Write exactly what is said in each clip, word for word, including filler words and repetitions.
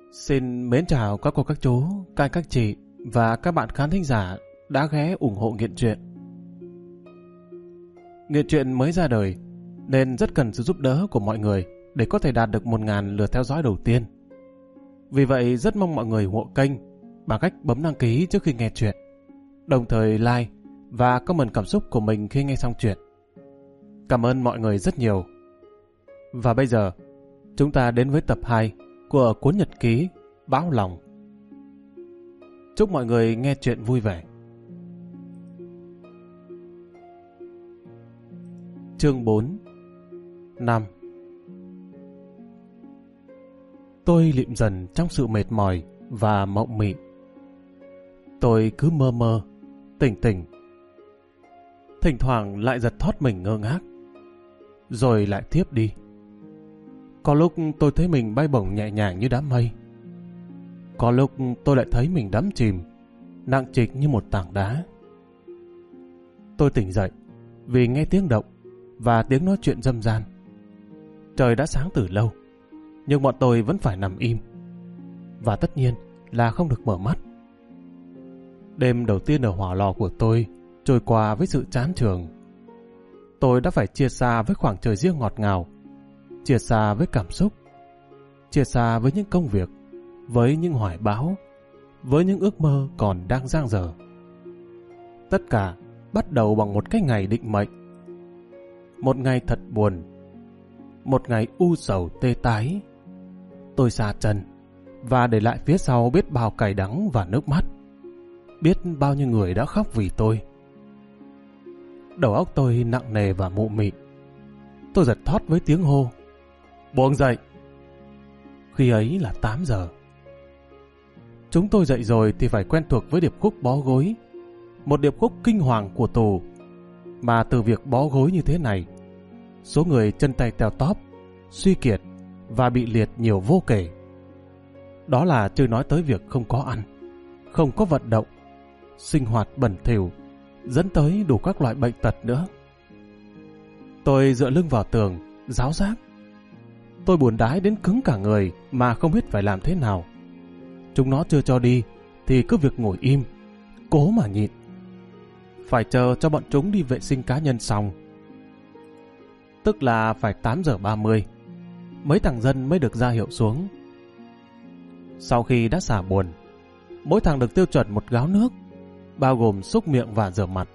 Xin mến chào các cô các chú, các anh các chị và các bạn khán thính giả đã ghé ủng hộ Nghiện Truyện. Nghiện Truyện mới ra đời nên rất cần sự giúp đỡ của mọi người để có thể đạt được một nghìn lượt theo dõi đầu tiên. Vì vậy rất mong mọi người ủng hộ kênh bằng cách bấm đăng ký trước khi nghe truyện, đồng thời like và comment cảm xúc của mình khi nghe xong truyện. Cảm ơn mọi người rất nhiều. Và bây giờ, chúng ta đến với tập hai của cuốn nhật ký Bão Lòng. Chúc mọi người nghe truyện vui vẻ. Chương bốn. Năm. Tôi lịm dần trong sự mệt mỏi và mộng mị. Tôi cứ mơ mơ, tỉnh tỉnh. Thỉnh thoảng lại giật thót mình ngơ ngác, rồi lại tiếp đi. Có lúc tôi thấy mình bay bổng nhẹ nhàng như đám mây. Có lúc tôi lại thấy mình đắm chìm, nặng trịch như một tảng đá. Tôi tỉnh dậy vì nghe tiếng động và tiếng nói chuyện râm ran. Trời đã sáng từ lâu, nhưng bọn tôi vẫn phải nằm im. Và tất nhiên là không được mở mắt. Đêm đầu tiên ở hỏa lò của tôi trôi qua với sự chán chường. Tôi đã phải chia xa với khoảng trời riêng ngọt ngào, chia xa với cảm xúc, chia xa với những công việc, với những hoài bão, với những ước mơ còn đang dang dở. Tất cả bắt đầu bằng một cái ngày định mệnh. Một ngày thật buồn, một ngày u sầu tê tái. Tôi xa chân và để lại phía sau biết bao cay đắng và nước mắt, biết bao nhiêu người đã khóc vì tôi. Đầu óc tôi nặng nề và mụ mị. Tôi giật thót với tiếng hô: buông dậy! Khi ấy là tám giờ. Chúng tôi dậy rồi thì phải quen thuộc với điệp khúc bó gối, một điệp khúc kinh hoàng của tù. Mà từ việc bó gối như thế này, số người chân tay teo tóp, suy kiệt và bị liệt nhiều vô kể. Đó là chưa nói tới việc không có ăn, không có vận động, sinh hoạt bẩn thỉu, dẫn tới đủ các loại bệnh tật nữa. Tôi dựa lưng vào tường, ráo rác. Tôi buồn đái đến cứng cả người mà không biết phải làm thế nào. Chúng nó chưa cho đi thì cứ việc ngồi im, cố mà nhịn. Phải chờ cho bọn chúng đi vệ sinh cá nhân xong, tức là phải tám giờ ba mươi, mấy thằng dân mới được ra hiệu xuống. Sau khi đã xả buồn, mỗi thằng được tiêu chuẩn một gáo nước, bao gồm xúc miệng và rửa mặt.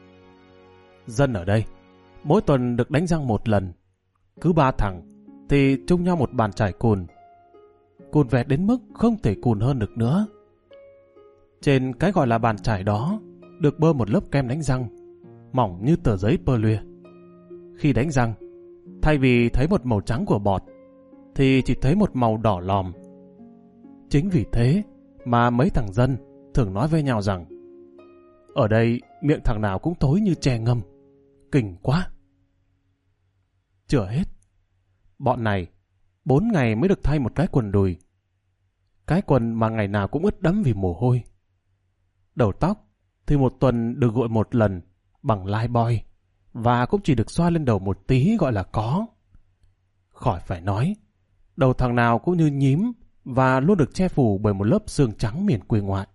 Dân ở đây mỗi tuần được đánh răng một lần. Cứ ba thằng thì chung nhau một bàn chải cùn, cùn vẹt đến mức không thể cùn hơn được nữa. Trên cái gọi là bàn chải đó được bơ một lớp kem đánh răng mỏng như tờ giấy pơ lüa. Khi đánh răng, thay vì thấy một màu trắng của bọt thì chỉ thấy một màu đỏ lòm. Chính vì thế mà mấy thằng dân thường nói với nhau rằng ở đây miệng thằng nào cũng tối như tre ngâm, kinh quá. Chưa hết, bọn này bốn ngày mới được thay một cái quần đùi, cái quần mà ngày nào cũng ướt đẫm vì mồ hôi. Đầu tóc thì một tuần được gội một lần bằng Lifebuoy và cũng chỉ được xoa lên đầu một tí gọi là có. Khỏi phải nói, đầu thằng nào cũng như nhím và luôn được che phủ bởi một lớp xương trắng miền quê ngoại.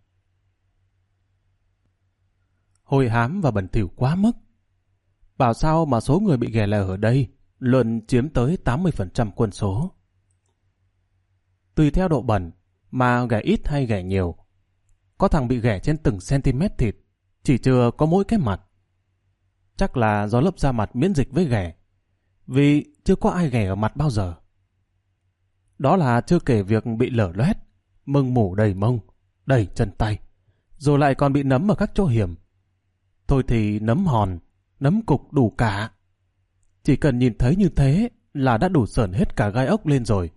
Hôi hám và bẩn thỉu quá mức. Bảo sao mà số người bị ghẻ lẻ ở đây luôn chiếm tới tám mươi phần trăm quân số. Tùy theo độ bẩn mà ghẻ ít hay ghẻ nhiều. Có thằng bị ghẻ trên từng cm thịt, chỉ chưa có mỗi cái mặt. Chắc là do lớp da mặt miễn dịch với ghẻ, vì chưa có ai ghẻ ở mặt bao giờ. Đó là chưa kể việc bị lở loét, mưng mủ đầy mông, đầy chân tay, rồi lại còn bị nấm ở các chỗ hiểm. Thôi thì nấm hòn, nấm cục đủ cả. Chỉ cần nhìn thấy như thế là đã đủ sởn hết cả gai ốc lên rồi.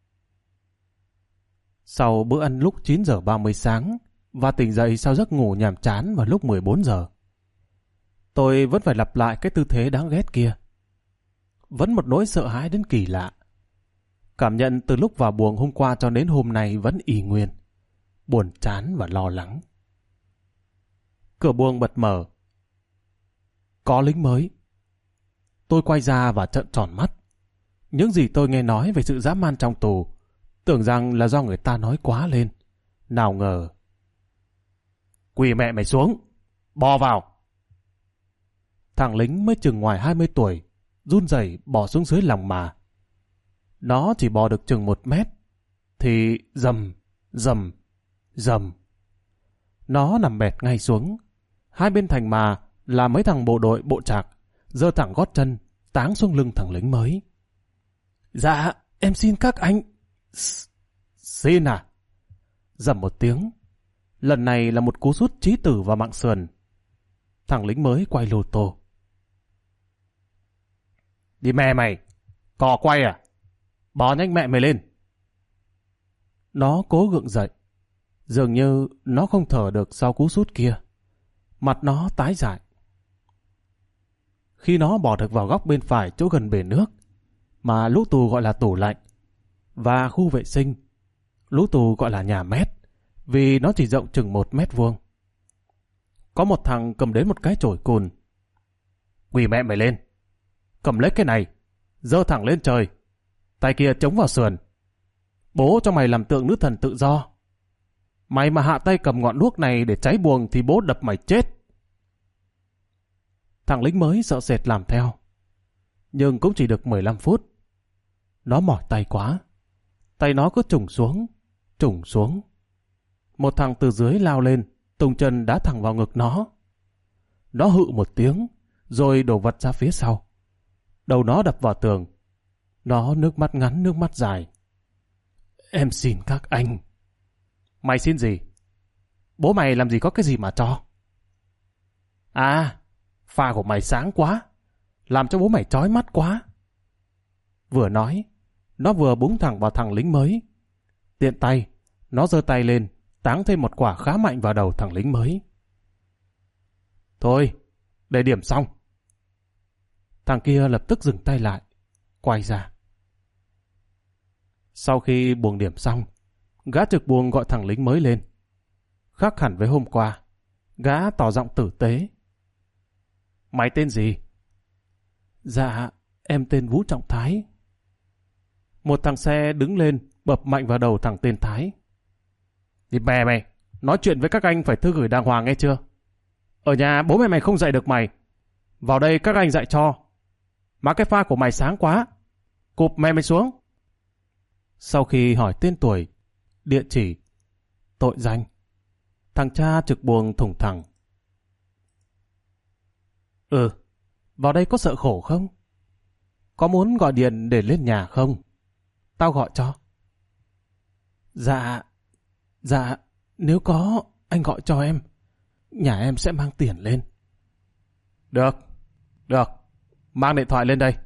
Sau bữa ăn lúc chín giờ ba mươi sáng và tỉnh dậy sau giấc ngủ nhàm chán vào lúc mười bốn giờ, tôi vẫn phải lặp lại cái tư thế đáng ghét kia. Vẫn một nỗi sợ hãi đến kỳ lạ. Cảm nhận từ lúc vào buồng hôm qua cho đến hôm nay vẫn y nguyên, buồn chán và lo lắng. Cửa buồng bật mở. Có lính mới. Tôi quay ra và trợn tròn mắt. Những gì tôi nghe nói về sự dã man trong tù, Tưởng rằng là do người ta nói quá lên. Nào ngờ. Quỳ mẹ mày xuống. Bò vào. Thằng lính mới chừng ngoài hai mươi tuổi, run rẩy bò xuống dưới lòng mà. Nó chỉ bò được chừng một mét, thì rầm, rầm, rầm. Nó nằm bẹt ngay xuống. Hai bên thành mà là mấy thằng bộ đội bộ trạc, giơ thẳng gót chân, táng xuống lưng thằng lính mới. Dạ, em xin các anh. Xin à? Rầm một tiếng. Lần này là một cú sút chí tử vào mạng sườn. Thằng lính mới quay lô tô. Đi mẹ mày, cò quay à? Bò nhanh mẹ mày lên. Nó cố gượng dậy. Dường như nó không thở được sau cú sút kia. Mặt nó tái dại. Khi nó bò được vào góc bên phải chỗ gần bể nước, mà lũ tù gọi là tủ lạnh, và khu vệ sinh, lũ tù gọi là nhà mét, vì nó chỉ rộng chừng một mét vuông. Có một thằng cầm đến một cái chổi cùn. Quỳ mẹ mày lên. Cầm lấy cái này, giơ thẳng lên trời, tay kia chống vào sườn. Bố cho mày làm tượng nữ thần tự do. Mày mà hạ tay cầm ngọn đuốc này để cháy buồng thì bố đập mày chết. Thằng lính mới sợ sệt làm theo. Nhưng cũng chỉ được mười lăm phút. Nó mỏi tay quá. Tay nó cứ trùng xuống, trùng xuống. Một thằng từ dưới lao lên, tung chân đá thẳng vào ngực nó. Nó hự một tiếng, rồi đổ vật ra phía sau. Đầu nó đập vào tường. Nó nước mắt ngắn nước mắt dài. Em xin các anh. Mày xin gì? Bố mày làm gì có cái gì mà cho? À, pha của mày sáng quá, làm cho bố mày chói mắt quá. Vừa nói, nó vừa búng thẳng vào thằng lính mới. Tiện tay, nó giơ tay lên, táng thêm một quả khá mạnh vào đầu thằng lính mới. Thôi, để điểm xong. Thằng kia lập tức dừng tay lại, quay ra. Sau khi buồng điểm xong, gã trực buồng gọi thằng lính mới lên. Khác hẳn với hôm qua, gã tỏ giọng tử tế. Mày tên gì? Dạ, em tên Vũ Trọng Thái. Một thằng xe đứng lên, bập mạnh vào đầu thằng tên Thái. Đi bè mày, nói chuyện với các anh phải thư gửi đàng hoàng nghe chưa? Ở nhà bố mẹ mày không dạy được mày. Vào đây các anh dạy cho. Mà cái pha của mày sáng quá. Cụp mẹ mày xuống. Sau khi hỏi tên tuổi, địa chỉ, tội danh, thằng cha trực buồng thủng thẳng. Ừ, vào đây có sợ khổ không? Có muốn gọi điện để lên nhà không? Tao gọi cho. Dạ, dạ, nếu có, anh gọi cho em. Nhà em sẽ mang tiền lên. Được, được, mang điện thoại lên đây.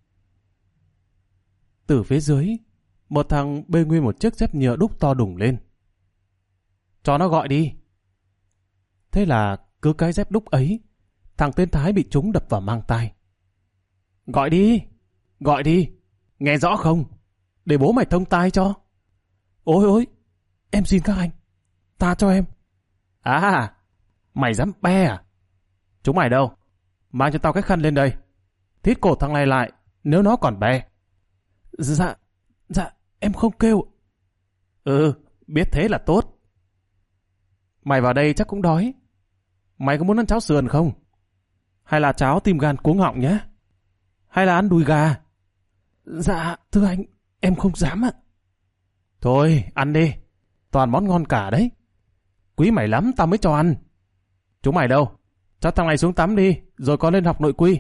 Từ phía dưới, một thằng bê nguyên một chiếc dép nhựa đúc to đùng lên. Cho nó gọi đi. Thế là cứ cái dép đúc ấy, thằng tên Thái bị chúng đập vào mang tai. Gọi đi, gọi đi, nghe rõ không? Để bố mày thông tai cho. Ôi ôi, em xin các anh, tha cho em. À, mày dám be à? Chúng mày đâu? Mang cho tao cái khăn lên đây. Thít cổ thằng này lại, nếu nó còn be. Dạ, dạ, em không kêu. Ừ, biết thế là tốt. Mày vào đây chắc cũng đói. Mày có muốn ăn cháo sườn không? Hay là cháo tim gan cuống họng nhé? Hay là ăn đùi gà? Dạ, thưa anh, em không dám ạ. Thôi, ăn đi. Toàn món ngon cả đấy. Quý mày lắm, tao mới cho ăn. Chúng mày đâu? Cho thằng này xuống tắm đi, rồi có lên học nội quy.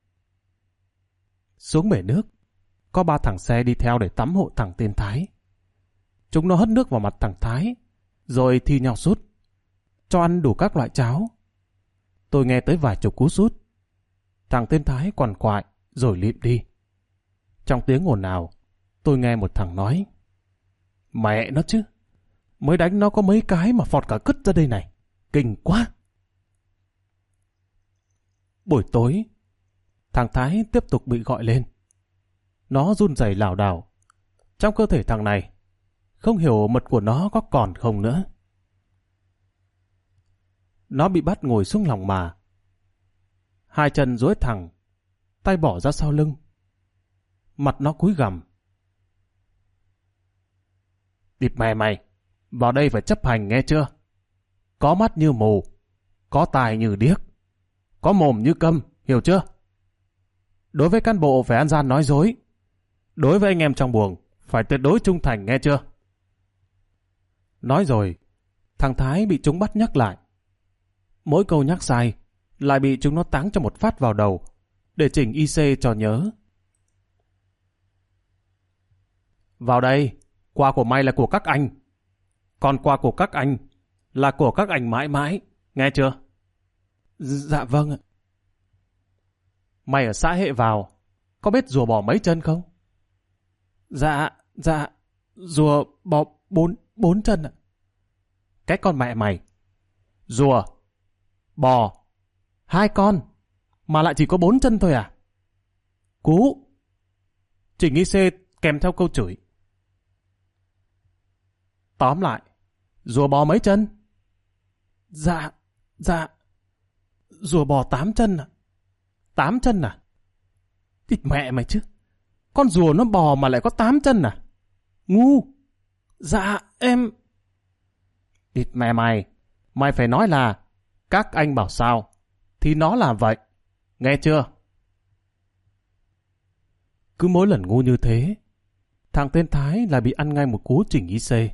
Xuống bể nước, có ba thằng xe đi theo để tắm hộ thằng tên Thái. Chúng nó hất nước vào mặt thằng Thái, rồi thi nhau sút, cho ăn đủ các loại cháo. Tôi nghe tới vài chục cú sút. Thằng tên Thái quằn quại, rồi lịm đi. Trong tiếng ồn ào, tôi nghe một thằng nói: Mẹ nó chứ, mới đánh nó có mấy cái mà phọt cả cứt ra đây này. Kinh quá. Buổi tối, thằng Thái tiếp tục bị gọi lên. Nó run rẩy lảo đảo. Trong cơ thể thằng này, không hiểu mật của nó có còn không nữa. Nó bị bắt ngồi xuống lòng mà. Hai chân duỗi thẳng, tay bỏ ra sau lưng. Mặt nó cúi gằm. Địt mẹ mày, vào đây phải chấp hành nghe chưa? Có mắt như mù, có tai như điếc, có mồm như câm, hiểu chưa? Đối với cán bộ phải ăn gian nói dối, đối với anh em trong buồng phải tuyệt đối trung thành nghe chưa? Nói rồi, thằng Thái bị chúng bắt nhắc lại. Mỗi câu nhắc sai lại bị chúng nó táng cho một phát vào đầu để chỉnh i xê cho nhớ. Vào đây, quà của mày là của các anh, còn quà của các anh là của các anh mãi mãi, nghe chưa? Dạ vâng ạ. Mày ở xã Hệ vào, có biết rùa bò mấy chân không? Dạ, dạ, rùa bò bốn, bốn chân ạ. Cái con mẹ mày, rùa, bò, hai con, mà lại chỉ có bốn chân thôi à? Cú! Chỉnh i xê kèm theo câu chửi. Tóm lại, rùa bò mấy chân? Dạ, dạ, rùa bò tám chân à? Tám chân à? Thịt mẹ mày chứ. Con rùa nó bò mà lại có tám chân à? Ngu. Dạ, em... Thịt mẹ mày, mày phải nói là các anh bảo sao, thì nó là vậy. Nghe chưa? Cứ mỗi lần ngu như thế, thằng tên Thái lại bị ăn ngay một cú chỉnh i xê.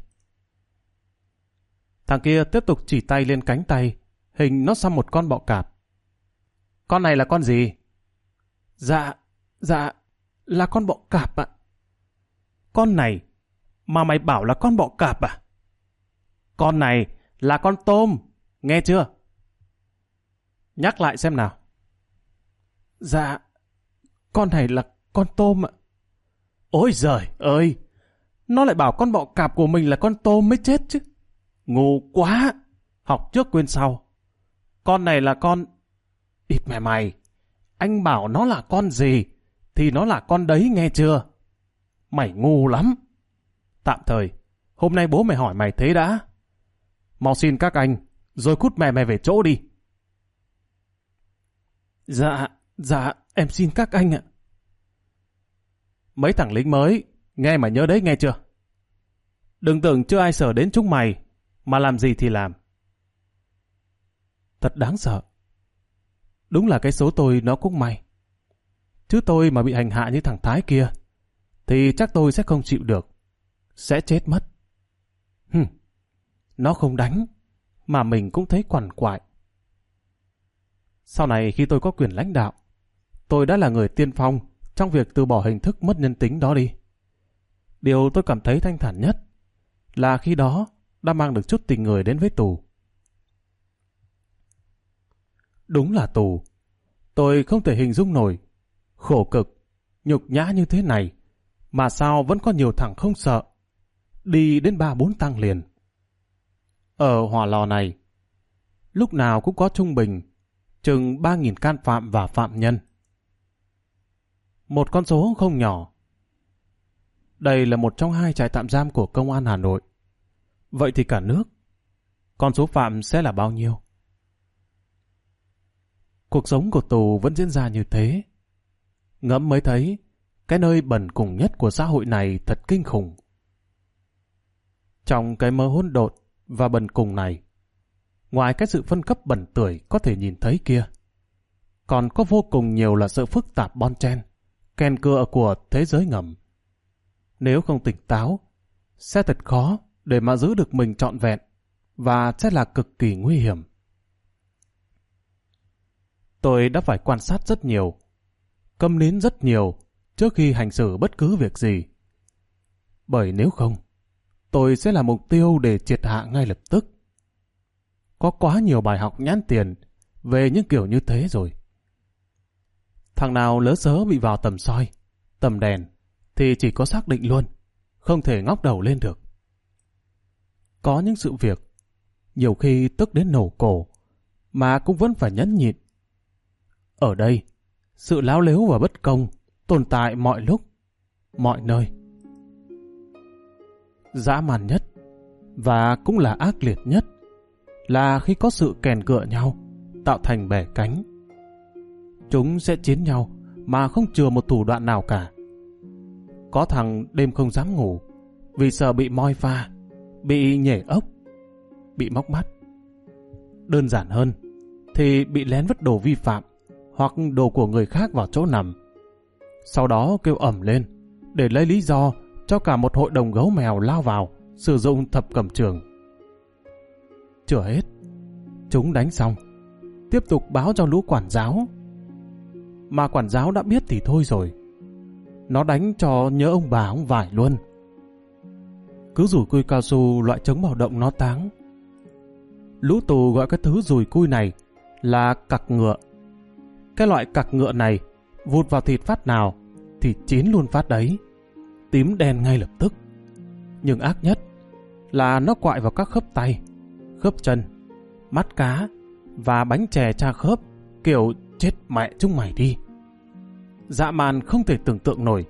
Thằng kia tiếp tục chỉ tay lên cánh tay, hình nó xăm một con bọ cạp. Con này là con gì? Dạ, dạ, là con bọ cạp ạ. Con này mà mày bảo là con bọ cạp à? Con này là con tôm, nghe chưa? Nhắc lại xem nào. Dạ, con này là con tôm ạ. Ôi giời ơi, nó lại bảo con bọ cạp của mình là con tôm mới chết chứ. Ngu quá, học trước quên sau. Con này là con... Địt mẹ mày, anh bảo nó là con gì thì nó là con đấy nghe chưa? Mày ngu lắm. Tạm thời, hôm nay bố mày hỏi mày thế đã. Mau xin các anh, rồi cút mẹ mày về chỗ đi. Dạ, dạ, em xin các anh ạ. Mấy thằng lính mới, nghe mà nhớ đấy nghe chưa? Đừng tưởng chưa ai sợ đến chúng mày, mà làm gì thì làm. Thật đáng sợ. Đúng là cái số tôi nó cũng may. Chứ tôi mà bị hành hạ như thằng Thái kia, thì chắc tôi sẽ không chịu được. Sẽ chết mất. Hừm, nó không đánh, mà mình cũng thấy quằn quại. Sau này khi tôi có quyền lãnh đạo, tôi đã là người tiên phong trong việc từ bỏ hình thức mất nhân tính đó đi. Điều tôi cảm thấy thanh thản nhất là khi đó đã mang được chút tình người đến với tù. Đúng là tù. Tôi không thể hình dung nổi khổ cực, nhục nhã như thế này, mà sao vẫn có nhiều thằng không sợ, đi đến ba bốn tăng liền. Ở hỏa lò này, lúc nào cũng có trung bình chừng ba nghìn can phạm và phạm nhân. Một con số không nhỏ. Đây là một trong hai trại tạm giam của Công an Hà Nội. Vậy thì cả nước, con số phạm sẽ là bao nhiêu? Cuộc sống của tù vẫn diễn ra như thế. Ngẫm mới thấy, cái nơi bần cùng nhất của xã hội này thật kinh khủng. Trong cái mơ hỗn độn và bần cùng này, ngoài cái sự phân cấp bẩn tưởi có thể nhìn thấy kia, còn có vô cùng nhiều là sự phức tạp bon chen, kèn cựa của thế giới ngầm. Nếu không tỉnh táo, sẽ thật khó để mà giữ được mình trọn vẹn, và sẽ là cực kỳ nguy hiểm. Tôi đã phải quan sát rất nhiều, câm nín rất nhiều trước khi hành xử bất cứ việc gì. Bởi nếu không, tôi sẽ là mục tiêu để triệt hạ ngay lập tức. Có quá nhiều bài học nhãn tiền về những kiểu như thế rồi. Thằng nào lỡ sớ bị vào tầm soi, tầm đèn, thì chỉ có xác định luôn, không thể ngóc đầu lên được. Có những sự việc, nhiều khi tức đến nổ cổ, mà cũng vẫn phải nhẫn nhịn. Ở đây, sự láo lếu và bất công tồn tại mọi lúc, mọi nơi. Dã man nhất, và cũng là ác liệt nhất, là khi có sự kèn cựa nhau, tạo thành bè cánh. Chúng sẽ chiến nhau mà không chừa một thủ đoạn nào cả. Có thằng đêm không dám ngủ vì sợ bị moi pha bị nhể ốc, bị móc mắt. Đơn giản hơn thì bị lén vứt đồ vi phạm hoặc đồ của người khác vào chỗ nằm. Sau đó kêu ầm lên để lấy lý do cho cả một hội đồng gấu mèo lao vào sử dụng thập cẩm chưởng. Chưa hết, chúng đánh xong tiếp tục báo cho lũ quản giáo. Mà quản giáo đã biết thì thôi rồi, nó đánh cho nhớ ông bà ông vải luôn. Cứ rủi cui cao su loại chống bạo động nó táng. Lũ tù gọi cái thứ rùi cui này là cặc ngựa. Cái loại cặc ngựa này vụt vào thịt phát nào thì chín luôn phát đấy, tím đen ngay lập tức. Nhưng ác nhất là nó quại vào các khớp tay, khớp chân, mắt cá và bánh chè tra khớp, kiểu chết mẹ chúng mày đi. Dã man không thể tưởng tượng nổi.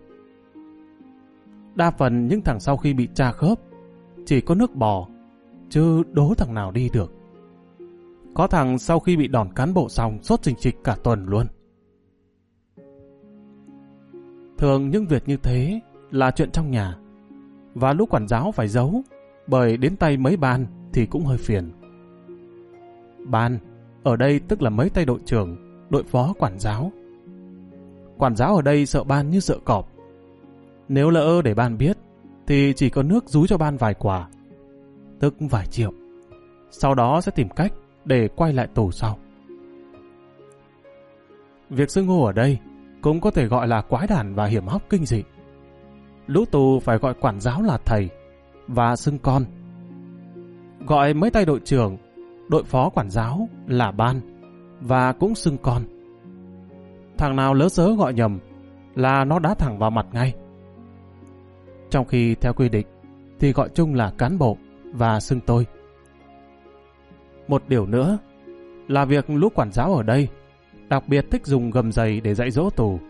Đa phần những thằng sau khi bị tra khớp chỉ có nước bò, chứ đố thằng nào đi được. Có thằng sau khi bị đòn cán bộ xong sốt trình trịch cả tuần luôn. Thường những việc như thế là chuyện trong nhà, và lũ quản giáo phải giấu, bởi đến tay mấy ban thì cũng hơi phiền. Ban ở đây tức là mấy tay đội trưởng, đội phó quản giáo. Quản giáo ở đây sợ ban như sợ cọp. Nếu lỡ để ban biết thì chỉ có nước dúi cho ban vài quả, tức vài triệu. Sau đó sẽ tìm cách để quay lại tù sau. Việc xưng hô ở đây cũng có thể gọi là quái đản và hiểm hóc kinh dị. Lũ tù phải gọi quản giáo là thầy và xưng con. Gọi mấy tay đội trưởng, đội phó quản giáo là ban và cũng xưng con. Thằng nào lỡ sớ gọi nhầm là nó đá thẳng vào mặt ngay. Trong khi theo quy định thì gọi chung là cán bộ và xưng tôi. Một điều nữa là việc lũ quản giáo ở đây đặc biệt thích dùng gầm giày để dạy dỗ tù.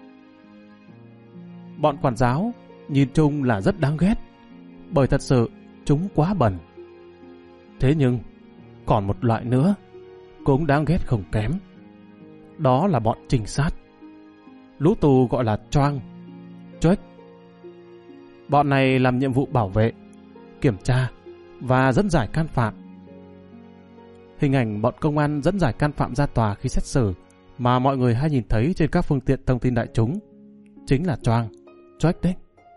Bọn quản giáo nhìn chung là rất đáng ghét, bởi thật sự chúng quá bẩn. Thế nhưng còn một loại nữa cũng đáng ghét không kém. Đó là bọn trinh sát. Lũ tù gọi là choang, chuếch. Bọn này làm nhiệm vụ bảo vệ, kiểm tra và dẫn giải can phạm. Hình ảnh bọn công an dẫn giải can phạm ra tòa khi xét xử mà mọi người hay nhìn thấy trên các phương tiện thông tin đại chúng chính là choang, chuếch đấy.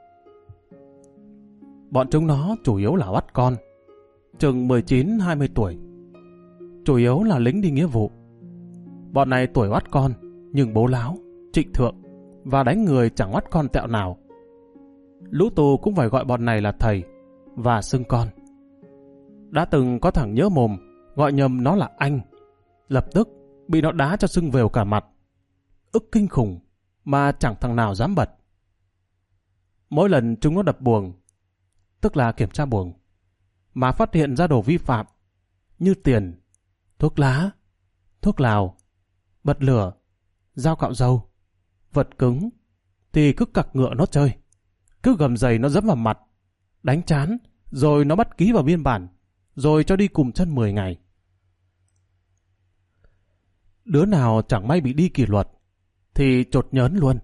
Bọn chúng nó chủ yếu là oắt con, chừng mười chín hai mươi tuổi. Chủ yếu là lính đi nghĩa vụ. Bọn này tuổi oắt con nhưng bố láo, trịnh thượng và đánh người chẳng oắt con tẹo nào. Lũ tù cũng phải gọi bọn này là thầy và xưng con. Đã từng có thằng nhớ mồm gọi nhầm nó là anh, lập tức bị nó đá cho sưng vèo cả mặt. Ức kinh khủng mà chẳng thằng nào dám bật. Mỗi lần chúng nó đập buồng, tức là kiểm tra buồng, mà phát hiện ra đồ vi phạm như tiền, thuốc lá, thuốc lào, bật lửa, dao cạo râu, vật cứng, thì cứ cặc ngựa nó chơi, cứ gầm giày nó dẫm vào mặt, đánh trán, rồi nó bắt ký vào biên bản, rồi cho đi cùng chân mười ngày. Đứa nào chẳng may bị đi kỷ luật thì chột nhớn luôn.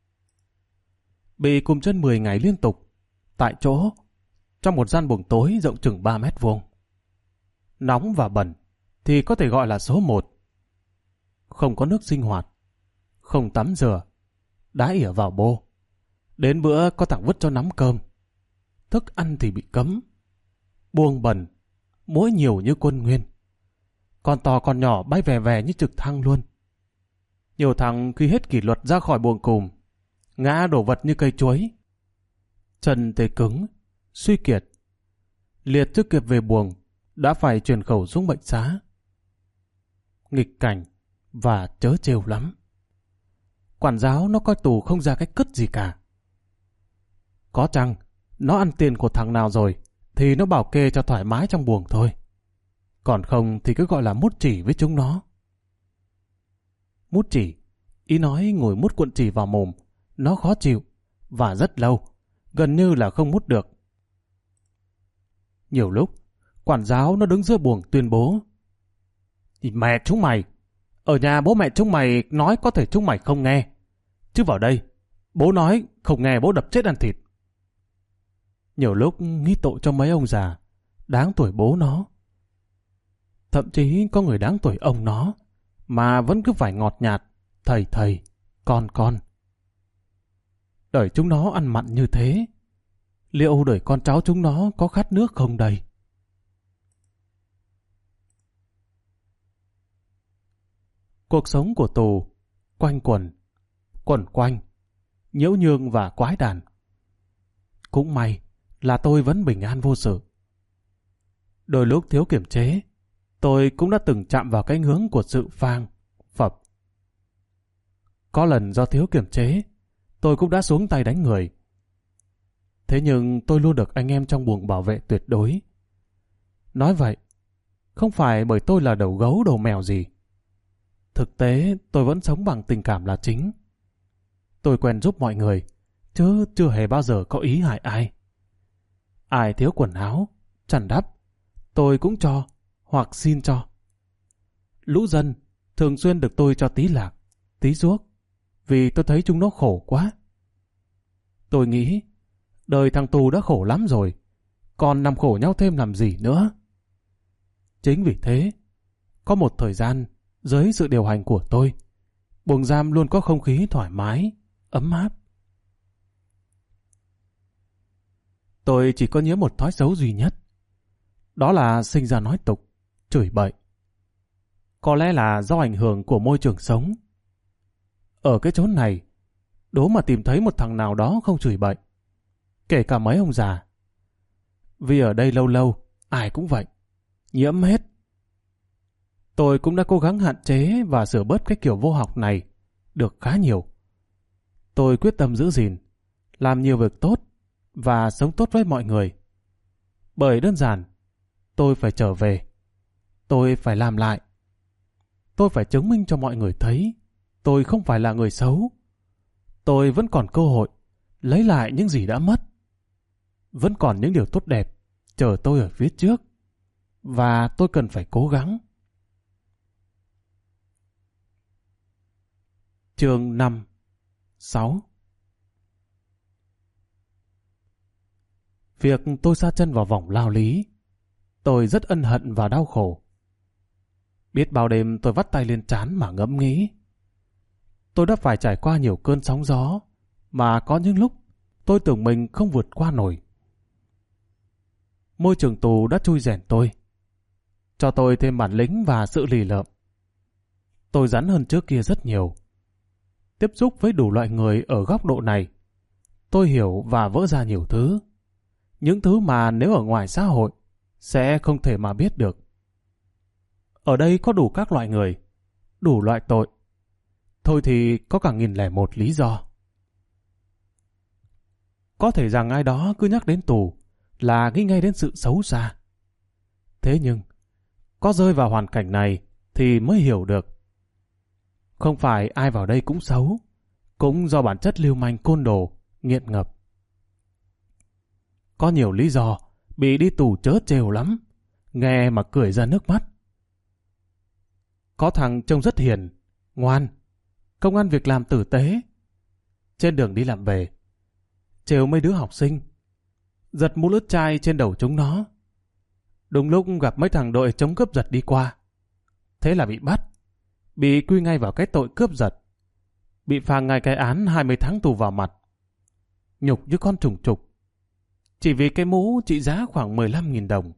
Bị cùng chân mười ngày liên tục, tại chỗ, trong một gian buồng tối rộng chừng ba mét vuông. Nóng và bẩn thì có thể gọi là số một. Không có nước sinh hoạt, không tắm rửa, đá ỉa vào bô. Đến bữa có thằng vứt cho nắm cơm. Thức ăn thì bị cấm. Buồng bẩn, muỗi nhiều như quân nguyên. Con to con nhỏ bay về về như trực thăng luôn. Nhiều thằng khi hết kỷ luật ra khỏi buồng cùm, ngã đổ vật như cây chuối. Chân tê cứng, suy kiệt. Liệt chưa kịp về buồng, đã phải truyền khẩu xuống bệnh xá. Nghịch cảnh và trớ trêu lắm. Quản giáo nó coi tù không ra cái cứt gì cả. Có chăng nó ăn tiền của thằng nào rồi thì nó bảo kê cho thoải mái trong buồng thôi. Còn không thì cứ gọi là mút chỉ với chúng nó. Mút chỉ, ý nói ngồi mút cuộn chỉ vào mồm, nó khó chịu và rất lâu, gần như là không mút được. Nhiều lúc, quản giáo nó đứng giữa buồng tuyên bố: mẹ chúng mày, ở nhà bố mẹ chúng mày nói có thể chúng mày không nghe, chứ vào đây, bố nói không nghe bố đập chết ăn thịt. Nhiều lúc nghĩ tội cho mấy ông già, đáng tuổi bố nó. Thậm chí có người đáng tuổi ông nó, mà vẫn cứ phải ngọt nhạt, thầy thầy, con con. Đời chúng nó ăn mặn như thế, liệu đời con cháu chúng nó có khát nước không đây? Cuộc sống của tù, quanh quẩn, quẩn quanh, nhiễu nhương và quái đản. Cũng may là tôi vẫn bình an vô sự. Đôi lúc thiếu kiểm chế, tôi cũng đã từng chạm vào cái ngưỡng của sự phang, phập. Có lần do thiếu kiểm chế, tôi cũng đã xuống tay đánh người. Thế nhưng tôi luôn được anh em trong buồng bảo vệ tuyệt đối. Nói vậy, không phải bởi tôi là đầu gấu đầu mèo gì. Thực tế, tôi vẫn sống bằng tình cảm là chính. Tôi quen giúp mọi người, chứ chưa hề bao giờ có ý hại ai. Ai thiếu quần áo, chăn đắp, tôi cũng cho, hoặc xin cho. Lũ dân thường xuyên được tôi cho tí lạc, tí ruốc, vì tôi thấy chúng nó khổ quá. Tôi nghĩ, đời thằng tù đã khổ lắm rồi, còn nằm khổ nhau thêm làm gì nữa. Chính vì thế, có một thời gian, dưới sự điều hành của tôi, buồng giam luôn có không khí thoải mái, ấm áp. Tôi chỉ có nhớ một thói xấu duy nhất, đó là sinh ra nói tục, chửi bậy. Có lẽ là do ảnh hưởng của môi trường sống. Ở cái chốn này, đố mà tìm thấy một thằng nào đó không chửi bậy, kể cả mấy ông già. Vì ở đây lâu lâu, ai cũng vậy, nhiễm hết. Tôi cũng đã cố gắng hạn chế và sửa bớt cái kiểu vô học này được khá nhiều. Tôi quyết tâm giữ gìn, làm nhiều việc tốt và sống tốt với mọi người. Bởi đơn giản, tôi phải trở về. Tôi phải làm lại. Tôi phải chứng minh cho mọi người thấy tôi không phải là người xấu. Tôi vẫn còn cơ hội lấy lại những gì đã mất. Vẫn còn những điều tốt đẹp chờ tôi ở phía trước. Và tôi cần phải cố gắng. Chương năm sáu. Việc tôi sa chân vào vòng lao lý, tôi rất ân hận và đau khổ. Biết bao đêm tôi vắt tay lên trán mà ngẫm nghĩ. Tôi đã phải trải qua nhiều cơn sóng gió, mà có những lúc tôi tưởng mình không vượt qua nổi. Môi trường tù đã chui rèn tôi, cho tôi thêm bản lĩnh và sự lì lợm. Tôi rắn hơn trước kia rất nhiều. Tiếp xúc với đủ loại người ở góc độ này, tôi hiểu và vỡ ra nhiều thứ. Những thứ mà nếu ở ngoài xã hội, sẽ không thể mà biết được. Ở đây có đủ các loại người, đủ loại tội. Thôi thì có cả nghìn lẻ một lý do. Có thể rằng ai đó cứ nhắc đến tù là nghĩ ngay đến sự xấu xa. Thế nhưng, có rơi vào hoàn cảnh này thì mới hiểu được. Không phải ai vào đây cũng xấu, cũng do bản chất lưu manh côn đồ, nghiện ngập. Có nhiều lý do bị đi tù trớ trêu lắm, nghe mà cười ra nước mắt. Có thằng trông rất hiền, ngoan, công ăn việc làm tử tế. Trên đường đi làm về, trêu mấy đứa học sinh, giật mũ lưỡi chai trên đầu chúng nó. Đúng lúc gặp mấy thằng đội chống cướp giật đi qua, thế là bị bắt, bị quy ngay vào cái tội cướp giật, bị phang ngay cái án hai mươi tháng tù vào mặt. Nhục như con trùng trục, chỉ vì cái mũ trị giá khoảng mười lăm nghìn đồng.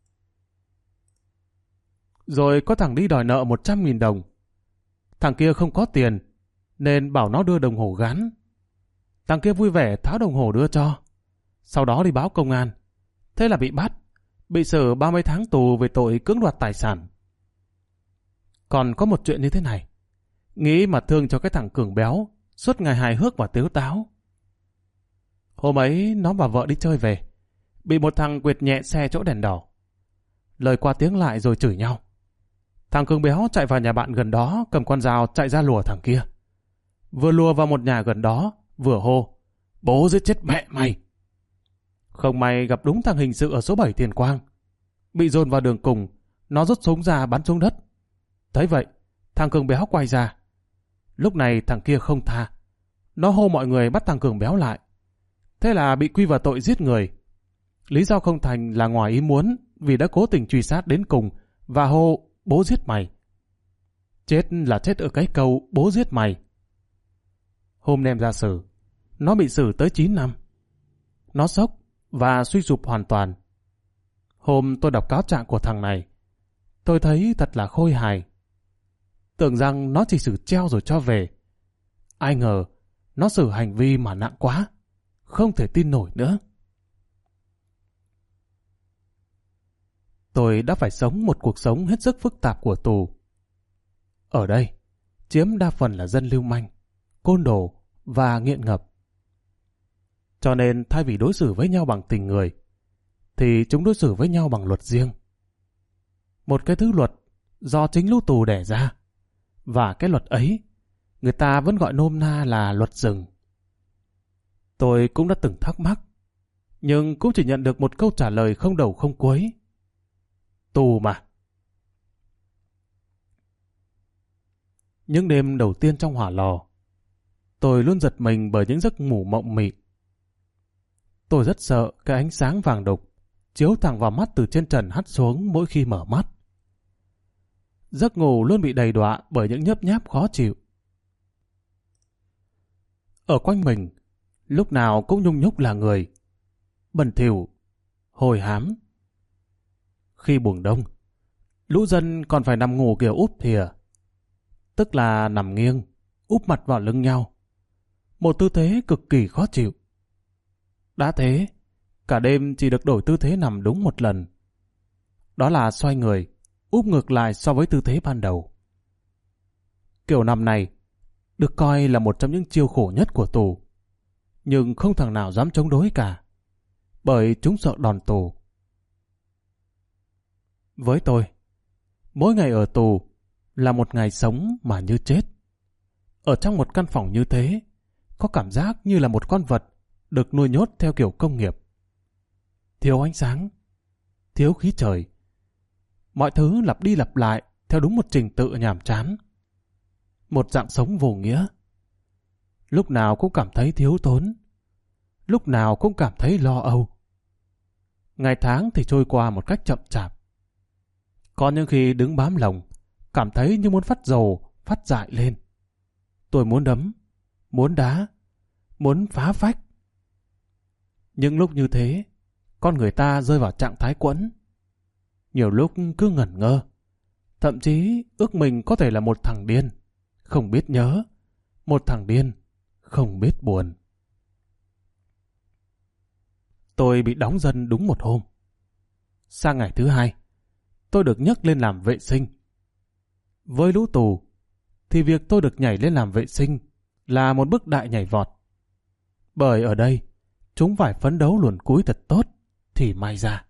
Rồi có thằng đi đòi nợ một trăm nghìn đồng. Thằng kia không có tiền, nên bảo nó đưa đồng hồ gắn. Thằng kia vui vẻ tháo đồng hồ đưa cho, sau đó đi báo công an. Thế là bị bắt, bị xử ba mươi tháng tù về tội cưỡng đoạt tài sản. Còn có một chuyện như thế này, nghĩ mà thương cho cái thằng Cường béo, suốt ngày hài hước và tếu táo. Hôm ấy nó và vợ đi chơi về, bị một thằng quệt nhẹ xe chỗ đèn đỏ. Lời qua tiếng lại rồi chửi nhau. Thằng Cường béo chạy vào nhà bạn gần đó, cầm con dao chạy ra lùa thằng kia. Vừa lùa vào một nhà gần đó, vừa hô: "Bố giết chết mẹ mày!" Không may gặp đúng thằng hình sự ở số bảy Tiền Quang. Bị dồn vào đường cùng, nó rút súng ra bắn xuống đất. Thấy vậy, thằng Cường béo quay ra. Lúc này thằng kia không tha. Nó hô mọi người bắt thằng Cường béo lại. Thế là bị quy vào tội giết người. Lý do không thành là ngoài ý muốn vì đã cố tình truy sát đến cùng và hô bố giết mày. Chết là chết ở cái câu bố giết mày. Hôm đem ra xử, nó bị xử tới chín năm. Nó sốc và suy sụp hoàn toàn. Hôm tôi đọc cáo trạng của thằng này, tôi thấy thật là khôi hài. Tưởng rằng nó chỉ xử treo rồi cho về. Ai ngờ, nó xử hành vi mà nặng quá, không thể tin nổi nữa. Tôi đã phải sống một cuộc sống hết sức phức tạp của tù. Ở đây, chiếm đa phần là dân lưu manh, côn đồ và nghiện ngập. Cho nên thay vì đối xử với nhau bằng tình người, thì chúng đối xử với nhau bằng luật riêng. Một cái thứ luật do chính lũ tù đẻ ra, và cái luật ấy, người ta vẫn gọi nôm na là luật rừng. Tôi cũng đã từng thắc mắc, nhưng cũng chỉ nhận được một câu trả lời không đầu không cuối. Tù mà. Những đêm đầu tiên trong hỏa lò, tôi luôn giật mình bởi những giấc ngủ mộng mị. Tôi rất sợ cái ánh sáng vàng đục chiếu thẳng vào mắt từ trên trần hắt xuống mỗi khi mở mắt. Giấc ngủ luôn bị đầy đọa bởi những nhấp nháp khó chịu. Ở quanh mình, lúc nào cũng nhung nhúc là người, bẩn thỉu, hôi hám. Khi buồng đông, lũ dân còn phải nằm ngủ kiểu úp thìa, tức là nằm nghiêng, úp mặt vào lưng nhau. Một tư thế cực kỳ khó chịu. Đã thế, cả đêm chỉ được đổi tư thế nằm đúng một lần. Đó là xoay người, úp ngược lại so với tư thế ban đầu. Kiểu nằm này được coi là một trong những chiêu khổ nhất của tù, nhưng không thằng nào dám chống đối cả, bởi chúng sợ đòn tù. Với tôi, mỗi ngày ở tù là một ngày sống mà như chết. Ở trong một căn phòng như thế, có cảm giác như là một con vật được nuôi nhốt theo kiểu công nghiệp. Thiếu ánh sáng, thiếu khí trời. Mọi thứ lặp đi lặp lại theo đúng một trình tự nhàm chán. Một dạng sống vô nghĩa. Lúc nào cũng cảm thấy thiếu thốn. Lúc nào cũng cảm thấy lo âu. Ngày tháng thì trôi qua một cách chậm chạp. Có những khi đứng bám lồng, cảm thấy như muốn phát dầu, phát dại lên. Tôi muốn đấm, muốn đá, muốn phá vách. Những lúc như thế, con người ta rơi vào trạng thái quẫn. Nhiều lúc cứ ngẩn ngơ, thậm chí ước mình có thể là một thằng điên, không biết nhớ, một thằng điên, không biết buồn. Tôi bị đóng dân đúng một hôm. Sang ngày thứ hai, tôi được nhấc lên làm vệ sinh. Với lũ tù, thì việc tôi được nhảy lên làm vệ sinh là một bước đại nhảy vọt. Bởi ở đây, chúng phải phấn đấu luồn cúi thật tốt thì may ra.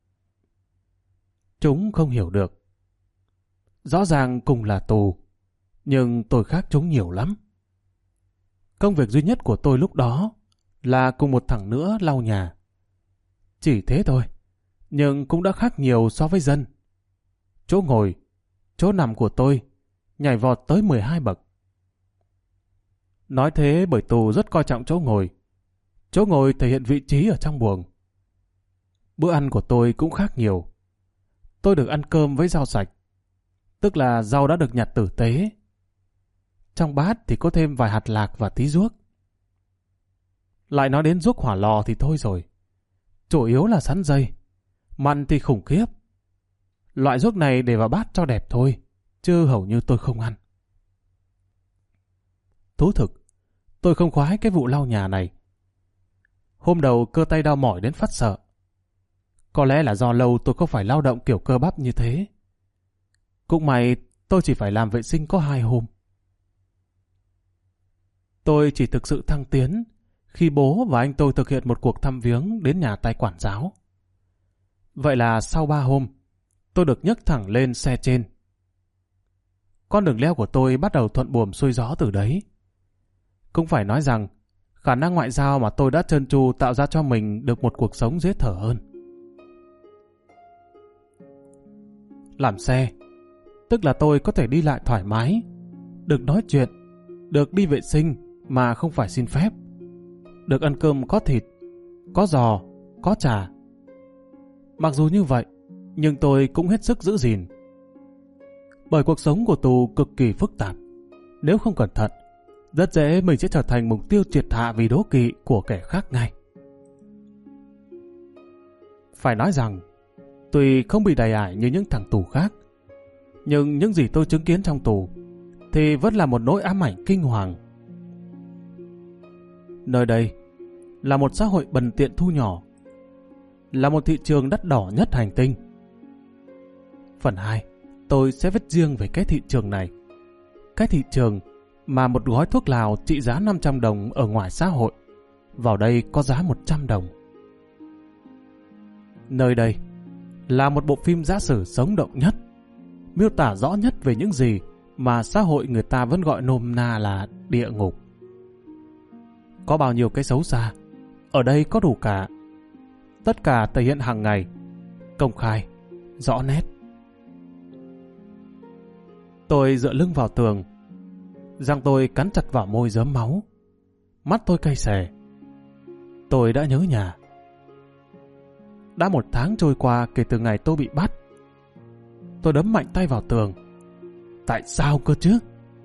Chúng không hiểu được. Rõ ràng cùng là tù, nhưng tôi khác chúng nhiều lắm. Công việc duy nhất của tôi lúc đó là cùng một thằng nữa lau nhà. Chỉ thế thôi, nhưng cũng đã khác nhiều so với dân. Chỗ ngồi, chỗ nằm của tôi nhảy vọt tới mười hai bậc. Nói thế bởi tù rất coi trọng chỗ ngồi. Chỗ ngồi thể hiện vị trí ở trong buồng. Bữa ăn của tôi cũng khác nhiều. Tôi được ăn cơm với rau sạch, tức là rau đã được nhặt tử tế. Trong bát thì có thêm vài hạt lạc và tí ruốc. Lại nói đến ruốc hỏa lò thì thôi rồi. Chủ yếu là sắn dây, mặn thì khủng khiếp. Loại ruốc này để vào bát cho đẹp thôi, chứ hầu như tôi không ăn. Thú thực, tôi không khoái cái vụ lau nhà này. Hôm đầu cơ tay đau mỏi đến phát sợ. Có lẽ là do lâu tôi không phải lao động kiểu cơ bắp như thế. Cũng may tôi chỉ phải làm vệ sinh có hai hôm. Tôi chỉ thực sự thăng tiến khi bố và anh tôi thực hiện một cuộc thăm viếng đến nhà tay quản giáo. Vậy là sau ba hôm, tôi được nhấc thẳng lên xe trên. Con đường leo của tôi bắt đầu thuận buồm xuôi gió từ đấy. Cũng phải nói rằng, khả năng ngoại giao mà tôi đã trơn tru tạo ra cho mình được một cuộc sống dễ thở hơn. Làm xe, tức là tôi có thể đi lại thoải mái, được nói chuyện, được đi vệ sinh mà không phải xin phép, được ăn cơm có thịt, có giò, có chả. Mặc dù như vậy, nhưng tôi cũng hết sức giữ gìn. Bởi cuộc sống của tù cực kỳ phức tạp. Nếu không cẩn thận, rất dễ mình sẽ trở thành mục tiêu triệt hạ vì đố kỵ của kẻ khác ngay. Phải nói rằng, tuy không bị đầy ải như những thằng tù khác, nhưng những gì tôi chứng kiến trong tù thì vẫn là một nỗi ám ảnh kinh hoàng. Nơi đây là một xã hội bần tiện thu nhỏ, là một thị trường đắt đỏ nhất hành tinh. Phần hai, tôi sẽ viết riêng về cái thị trường này. Cái thị trường mà một gói thuốc lào trị giá năm trăm đồng ở ngoài xã hội, vào đây có giá một trăm đồng. Nơi đây là một bộ phim giả sử sống động nhất, miêu tả rõ nhất về những gì mà xã hội người ta vẫn gọi nôm na là địa ngục. Có bao nhiêu cái xấu xa, ở đây có đủ cả. Tất cả thể hiện hàng ngày, công khai, rõ nét. Tôi dựa lưng vào tường, răng tôi cắn chặt vào môi rớm máu, mắt tôi cay xè. Tôi đã nhớ nhà. Đã một tháng trôi qua kể từ ngày tôi bị bắt. Tôi đấm mạnh tay vào tường. Tại sao cơ chứ?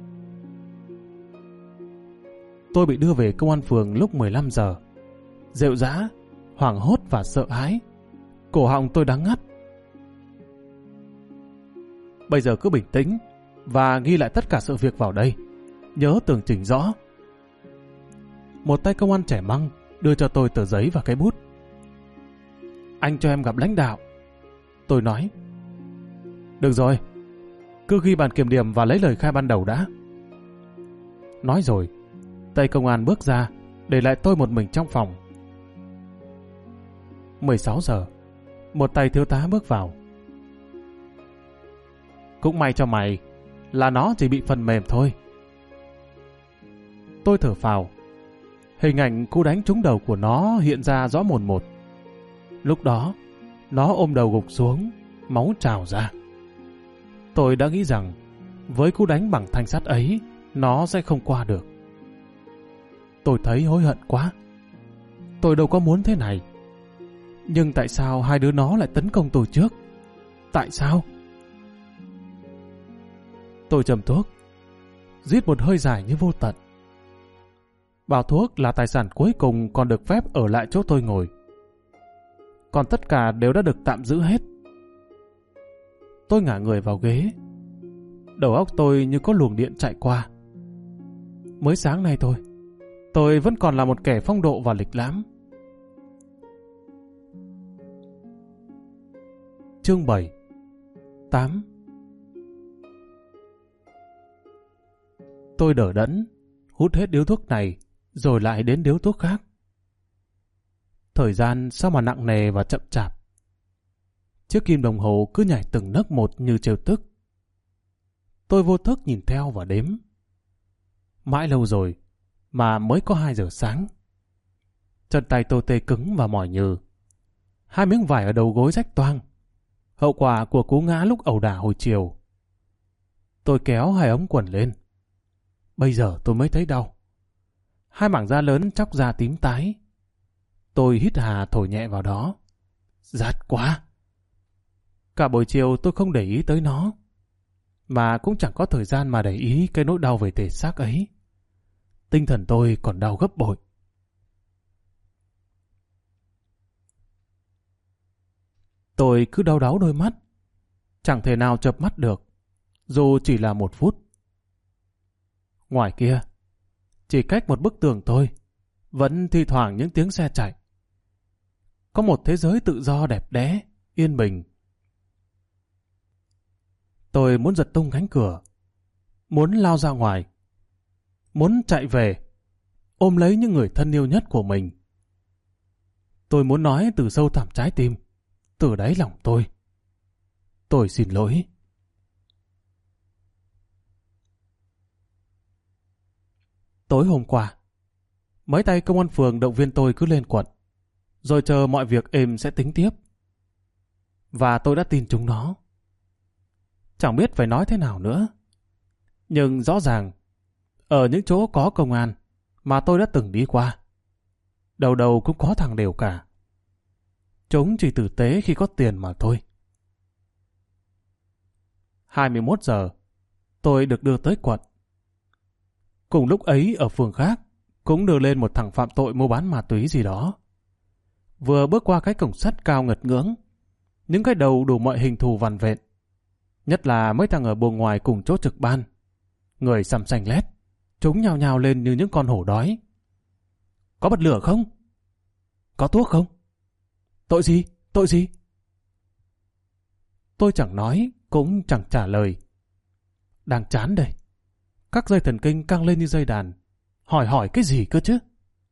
Tôi bị đưa về công an phường lúc mười lăm giờ. Rệu rã, hoảng hốt và sợ hãi. Cổ họng tôi đắng ngắt. Bây giờ cứ bình tĩnh và ghi lại tất cả sự việc vào đây. Nhớ tường trình rõ. Một tay công an trẻ măng đưa cho tôi tờ giấy và cái bút. Anh cho em gặp lãnh đạo. Tôi nói. Được rồi, cứ ghi bản kiểm điểm và lấy lời khai ban đầu đã. Nói rồi, tay công an bước ra, để lại tôi một mình trong phòng. mười sáu giờ, một tay thiếu tá bước vào. Cũng may cho mày là nó chỉ bị phần mềm thôi. Tôi thở phào. Hình ảnh cú đánh trúng đầu của nó hiện ra rõ mồn một. Lúc đó, nó ôm đầu gục xuống, máu trào ra. Tôi đã nghĩ rằng, với cú đánh bằng thanh sắt ấy, nó sẽ không qua được. Tôi thấy hối hận quá. Tôi đâu có muốn thế này. Nhưng tại sao hai đứa nó lại tấn công tôi trước? Tại sao? Tôi châm thuốc, rít một hơi dài như vô tận. Bao thuốc là tài sản cuối cùng còn được phép ở lại chỗ tôi ngồi. Còn tất cả đều đã được tạm giữ hết. Tôi ngả người vào ghế. Đầu óc tôi như có luồng điện chạy qua. Mới sáng nay thôi, tôi vẫn còn là một kẻ phong độ và lịch lãm. Chương bảy. tám. Tôi đờ đẫn, hút hết điếu thuốc này, rồi lại đến điếu thuốc khác. Thời gian sao mà nặng nề và chậm chạp. Chiếc kim đồng hồ cứ nhảy từng nấc một như trêu tức. Tôi vô thức nhìn theo và đếm. Mãi lâu rồi, mà mới có hai giờ sáng. Chân tay tôi tê cứng và mỏi nhừ. Hai miếng vải ở đầu gối rách toang. Hậu quả của cú ngã lúc ẩu đả hồi chiều. Tôi kéo hai ống quần lên. Bây giờ tôi mới thấy đau. Hai mảng da lớn chóc ra tím tái. Tôi hít hà thổi nhẹ vào đó. Rát quá. Cả buổi chiều tôi không để ý tới nó. Mà cũng chẳng có thời gian mà để ý cái nỗi đau về thể xác ấy. Tinh thần tôi còn đau gấp bội. Tôi cứ đau đáu đôi mắt. Chẳng thể nào chợp mắt được. Dù chỉ là một phút. Ngoài kia, chỉ cách một bức tường thôi, vẫn thi thoảng những tiếng xe chạy. Có một thế giới tự do đẹp đẽ, yên bình. Tôi muốn giật tung cánh cửa, muốn lao ra ngoài, muốn chạy về, ôm lấy những người thân yêu nhất của mình. Tôi muốn nói từ sâu thẳm trái tim, từ đáy lòng tôi. Tôi xin lỗi. Tối hôm qua, mấy tay công an phường động viên tôi cứ lên quận, rồi chờ mọi việc êm sẽ tính tiếp. Và tôi đã tin chúng nó. Chẳng biết phải nói thế nào nữa. Nhưng rõ ràng, ở những chỗ có công an mà tôi đã từng đi qua, đầu đầu cũng có thằng đều cả. Chúng chỉ tử tế khi có tiền mà thôi. hai mươi mốt giờ, tôi được đưa tới quận. Cùng lúc ấy ở phường khác, cũng đưa lên một thằng phạm tội mua bán ma túy gì đó. Vừa bước qua cái cổng sắt cao ngật ngưỡng, những cái đầu đủ mọi hình thù vằn vện. Nhất là mấy thằng ở buồng ngoài cùng chỗ trực ban. Người sầm xanh lét, chúng nhào nhào lên như những con hổ đói. Có bật lửa không? Có thuốc không? Tội gì? Tội gì? Tôi chẳng nói, cũng chẳng trả lời. Đang chán đây. Các dây thần kinh căng lên như dây đàn. Hỏi hỏi cái gì cơ chứ?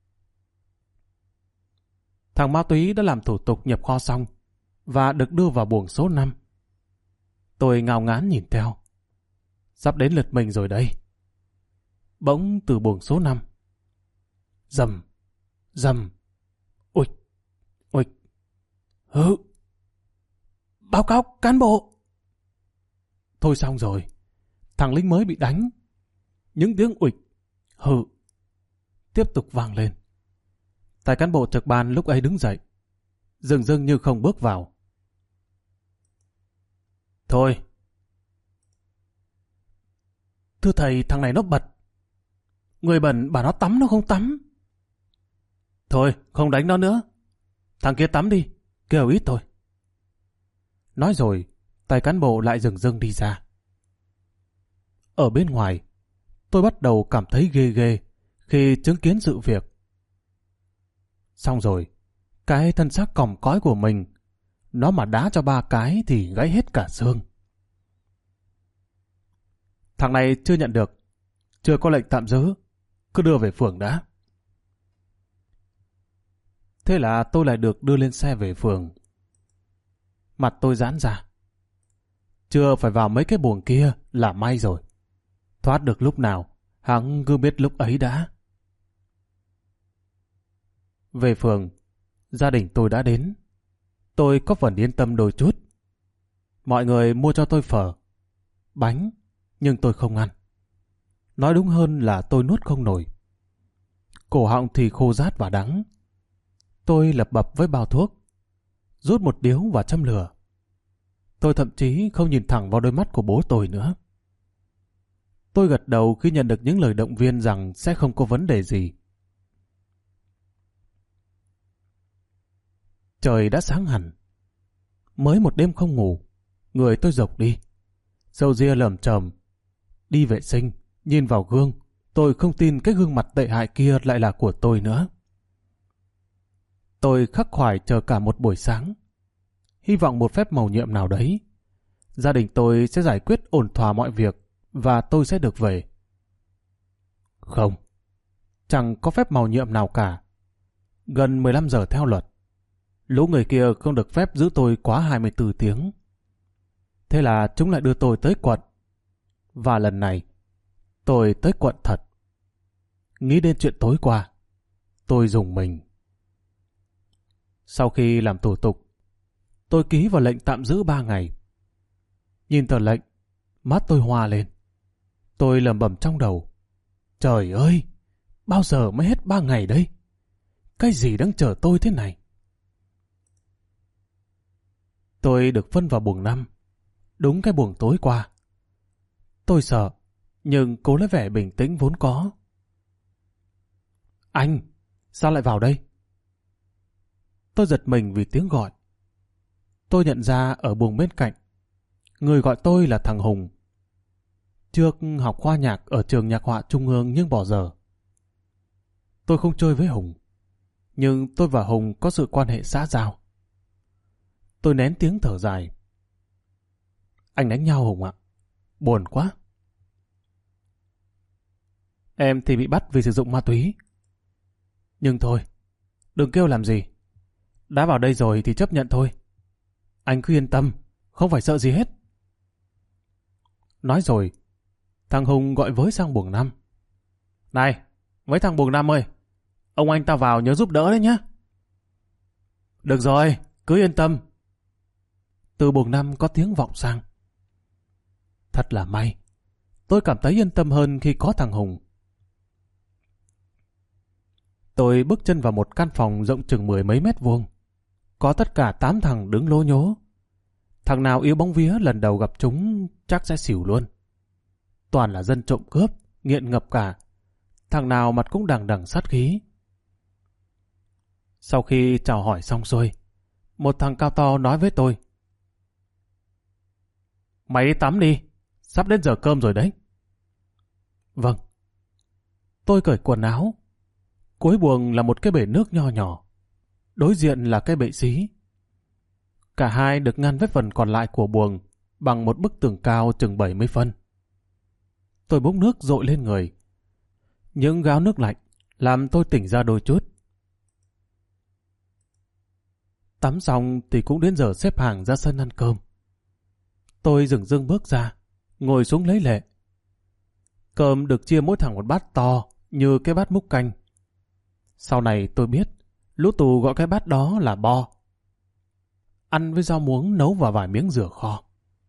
Thằng ma túy đã làm thủ tục nhập kho xong và được đưa vào buồng số năm. Tôi ngao ngán nhìn theo. Sắp đến lượt mình rồi đây. Bỗng từ buồng số năm. Rầm, rầm, uịch, uịch, hự. Báo cáo cán bộ. Thôi xong rồi. Thằng lính mới bị đánh. Những tiếng uịch, hự tiếp tục vang lên. Tài cán bộ trực ban lúc ấy đứng dậy, dừng dưng như không bước vào. Thôi. Thưa thầy, thằng này nó bật. Người bẩn bảo nó tắm nó không tắm. Thôi, không đánh nó nữa. Thằng kia tắm đi, kêu ít thôi. Nói rồi, tài cán bộ lại dừng dưng đi ra. Ở bên ngoài, tôi bắt đầu cảm thấy ghê ghê khi chứng kiến sự việc. Xong rồi, cái thân xác còm cõi của mình, nó mà đá cho ba cái thì gãy hết cả xương. Thằng này chưa nhận được, chưa có lệnh tạm giữ, cứ đưa về phường đã. Thế là tôi lại được đưa lên xe về phường. Mặt tôi giãn ra. Chưa phải vào mấy cái buồng kia là may rồi. Thoát được lúc nào, hắn cứ biết lúc ấy đã. Về phường, gia đình tôi đã đến. Tôi có phần yên tâm đôi chút. Mọi người mua cho tôi phở, bánh, nhưng tôi không ăn. Nói đúng hơn là tôi nuốt không nổi. Cổ họng thì khô rát và đắng. Tôi lập bập với bao thuốc, rút một điếu và châm lửa. Tôi thậm chí không nhìn thẳng vào đôi mắt của bố tôi nữa. Tôi gật đầu khi nhận được những lời động viên rằng sẽ không có vấn đề gì. Trời đã sáng hẳn. Mới một đêm không ngủ, người tôi rộc đi. Râu ria lởm chởm. Đi vệ sinh, nhìn vào gương, tôi không tin cái gương mặt tệ hại kia lại là của tôi nữa. Tôi khắc khoải chờ cả một buổi sáng. Hy vọng một phép mầu nhiệm nào đấy. Gia đình tôi sẽ giải quyết ổn thỏa mọi việc và tôi sẽ được về. Không, chẳng có phép mầu nhiệm nào cả. Gần mười lăm giờ theo luật. Lũ người kia không được phép giữ tôi quá hai mươi tư tiếng. Thế là chúng lại đưa tôi tới quận. Và lần này, tôi tới quận thật. Nghĩ đến chuyện tối qua, tôi rùng mình. Sau khi làm thủ tục, tôi ký vào lệnh tạm giữ ba ngày. Nhìn tờ lệnh, mắt tôi hoa lên. Tôi lẩm bẩm trong đầu. Trời ơi, bao giờ mới hết ba ngày đây? Cái gì đang chờ tôi thế này? Tôi được phân vào buồng năm, đúng cái buồng tối qua. Tôi sợ, nhưng cố lấy vẻ bình tĩnh vốn có. Anh, sao lại vào đây? Tôi giật mình vì tiếng gọi. Tôi nhận ra ở buồng bên cạnh, người gọi tôi là thằng Hùng. Trước học khoa nhạc ở trường nhạc họa trung ương nhưng bỏ dở. Tôi không chơi với Hùng, nhưng tôi và Hùng có sự quan hệ xã giao. Tôi nén tiếng thở dài. Anh đánh nhau Hùng ạ, buồn quá. Em thì bị bắt vì sử dụng ma túy. Nhưng thôi, đừng kêu làm gì. Đã vào đây rồi thì chấp nhận thôi. Anh cứ yên tâm, không phải sợ gì hết. Nói rồi, thằng Hùng gọi với sang buồng năm. Này, mấy thằng buồng năm ơi, ông anh ta vào nhớ giúp đỡ đấy nhá. Được rồi, cứ yên tâm. Từ buồng năm có tiếng vọng sang. Thật là may, tôi cảm thấy yên tâm hơn khi có thằng Hùng. Tôi bước chân vào một căn phòng rộng chừng mười mấy mét vuông. Có tất cả tám thằng đứng lố nhố. Thằng nào yếu bóng vía lần đầu gặp chúng chắc sẽ xỉu luôn. Toàn là dân trộm cướp, nghiện ngập cả. Thằng nào mặt cũng đằng đằng sát khí. Sau khi chào hỏi xong xuôi, một thằng cao to nói với tôi: Mày đi tắm đi, sắp đến giờ cơm rồi đấy. Vâng. Tôi cởi quần áo. Cuối buồng là một cái bể nước nho nhỏ. Đối diện là cái bệ xí. Cả hai được ngăn với phần còn lại của buồng bằng một bức tường cao chừng bảy mươi phân. Tôi bốc nước dội lên người. Những gáo nước lạnh làm tôi tỉnh ra đôi chút. Tắm xong thì cũng đến giờ xếp hàng ra sân ăn cơm. Tôi dừng dưng bước ra, ngồi xuống lấy lệ. Cơm được chia mỗi thằng một bát to như cái bát múc canh. Sau này tôi biết lũ tù gọi cái bát đó là bo. Ăn với rau muống nấu vào vài miếng rửa kho.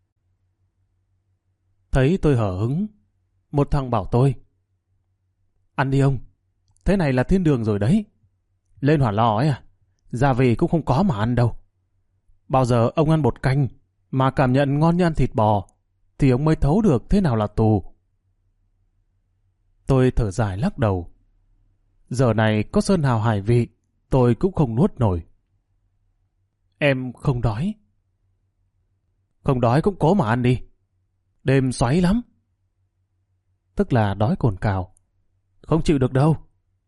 Thấy tôi hở hứng, một thằng bảo tôi: Ăn đi ông, thế này là thiên đường rồi đấy. Lên Hỏa Lò ấy à, gia vị cũng không có mà ăn đâu. Bao giờ ông ăn bột canh mà cảm nhận ngon như ăn thịt bò thì ông mới thấu được thế nào là tù. Tôi thở dài lắc đầu. Giờ này có sơn hào hải vị tôi cũng không nuốt nổi. Em không đói. Không đói cũng cố mà ăn đi. Đêm xoáy lắm. Tức là đói cồn cào. Không chịu được đâu.